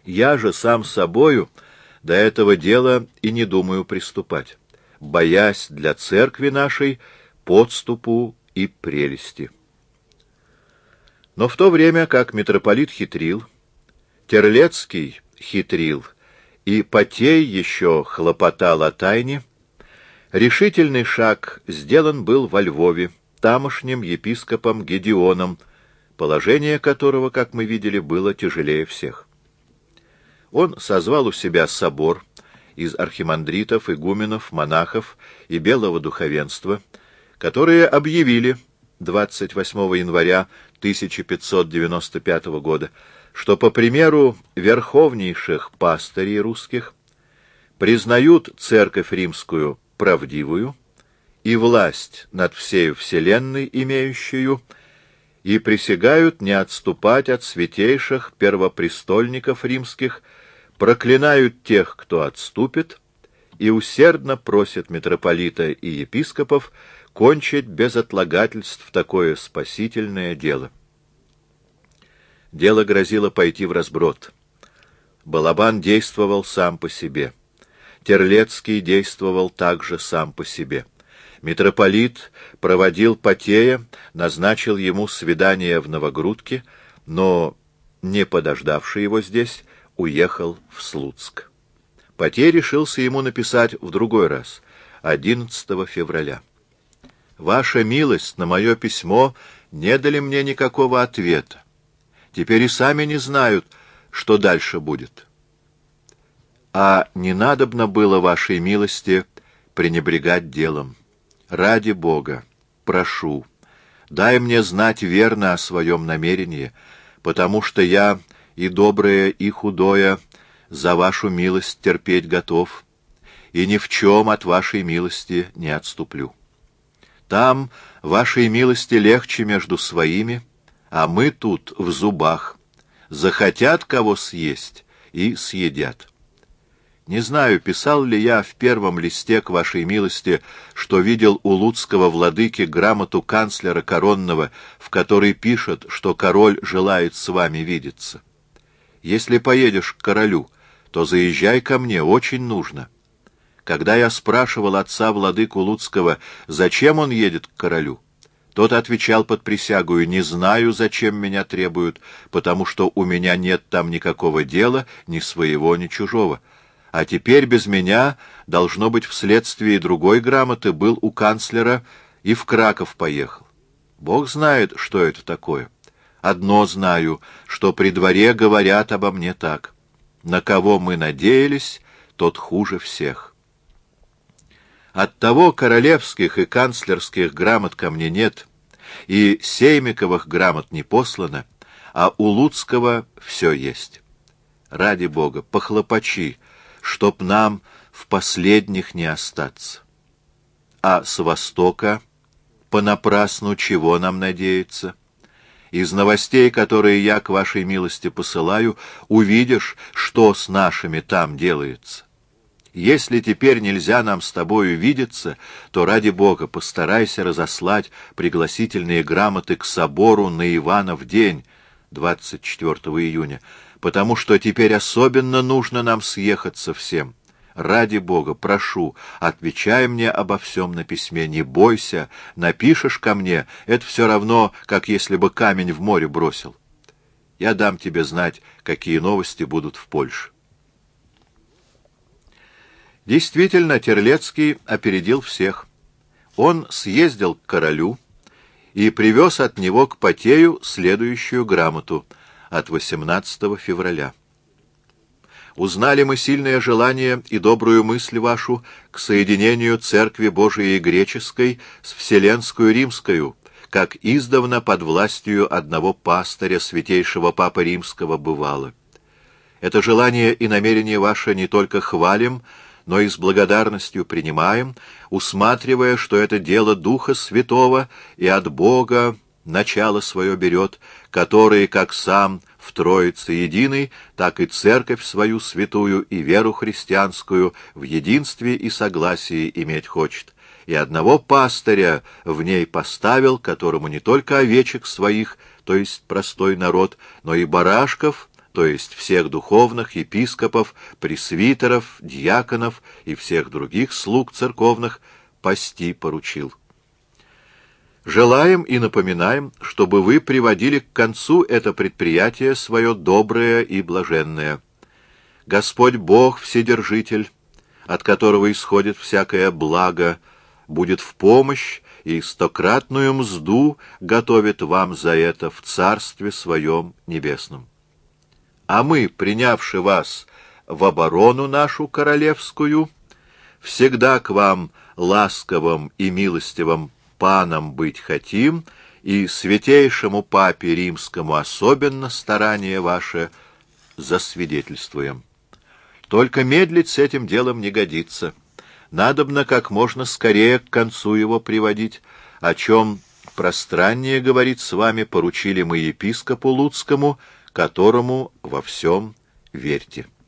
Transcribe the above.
Я же сам собою до этого дела и не думаю приступать, боясь для церкви нашей подступу и прелести. Но в то время, как митрополит хитрил, Терлецкий хитрил, и Потей еще хлопотал о тайне, решительный шаг сделан был во Львове тамошним епископом Гедеоном, положение которого, как мы видели, было тяжелее всех. Он созвал у себя собор из архимандритов, игуменов, монахов и белого духовенства, которые объявили 28 января 1595 года, что по примеру верховнейших пастырей русских признают церковь римскую правдивую и власть над всею вселенной имеющую, и присягают не отступать от святейших первопрестольников римских, проклинают тех, кто отступит, и усердно просят митрополита и епископов кончить без отлагательств такое спасительное дело. Дело грозило пойти в разброд. Балабан действовал сам по себе. Терлецкий действовал также сам по себе. Митрополит проводил Потея, назначил ему свидание в Новогрудке, но, не подождавший его здесь, уехал в Слуцк. Потей решился ему написать в другой раз, 11 февраля. «Ваша милость на мое письмо не дали мне никакого ответа. Теперь и сами не знают, что дальше будет. А не надобно было вашей милости пренебрегать делом. Ради Бога, прошу, дай мне знать верно о своем намерении, потому что я и доброе, и худое за вашу милость терпеть готов, и ни в чем от вашей милости не отступлю. Там вашей милости легче между своими, а мы тут в зубах. Захотят кого съесть и съедят. Не знаю, писал ли я в первом листе к вашей милости, что видел у луцкого владыки грамоту канцлера коронного, в которой пишет, что король желает с вами видеться. Если поедешь к королю, то заезжай ко мне, очень нужно. Когда я спрашивал отца владыку Луцкого, зачем он едет к королю, тот отвечал под присягою: «Не знаю, зачем меня требуют, потому что у меня нет там никакого дела, ни своего, ни чужого. А теперь без меня, должно быть, вследствие другой грамоты, был у канцлера и в Краков поехал. Бог знает, что это такое. Одно знаю, что при дворе говорят обо мне так: на кого мы надеялись, тот хуже всех. Оттого королевских и канцлерских грамот ко мне нет, и сеймиковых грамот не послано, а у Луцкого все есть. Ради Бога, похлопочи, чтоб нам в последних не остаться. А с востока понапрасну чего нам надеяться? Из новостей, которые я к вашей милости посылаю, увидишь, что с нашими там делается. Если теперь нельзя нам с тобою видеться, то, ради Бога, постарайся разослать пригласительные грамоты к собору на Иванов день, 24 июня, потому что теперь особенно нужно нам съехаться всем. Ради Бога, прошу, отвечай мне обо всем на письме, не бойся, напишешь ко мне, это все равно, как если бы камень в море бросил. Я дам тебе знать, какие новости будут в Польше». Действительно, Терлецкий опередил всех. Он съездил к королю и привез от него к Потею следующую грамоту от 18 февраля. «Узнали мы сильное желание и добрую мысль вашу к соединению Церкви Божией Греческой с Вселенскую Римскою, как издавна под властью одного пастыря святейшего Папы Римского бывало. Это желание и намерение ваше не только хвалим, но и с благодарностью принимаем, усматривая, что это дело Духа Святого и от Бога начало свое берет, который, как сам в Троице единый, так и Церковь свою святую и веру христианскую в единстве и согласии иметь хочет, и одного пастыря в ней поставил, которому не только овечек своих, то есть простой народ, но и барашков то есть всех духовных, епископов, пресвитеров, диаконов и всех других слуг церковных, пасти поручил. Желаем и напоминаем, чтобы вы приводили к концу это предприятие свое доброе и блаженное. Господь Бог Вседержитель, от которого исходит всякое благо, будет в помощь и стократную мзду готовит вам за это в Царстве Своем Небесном. А мы, принявши вас в оборону нашу королевскую, всегда к вам ласковым и милостивым паном быть хотим, и святейшему папе римскому особенно старание ваше засвидетельствуем. Только медлить с этим делом не годится. Надобно как можно скорее к концу его приводить, о чем пространнее говорить с вами поручили мы епископу Луцкому, которому во всем верьте.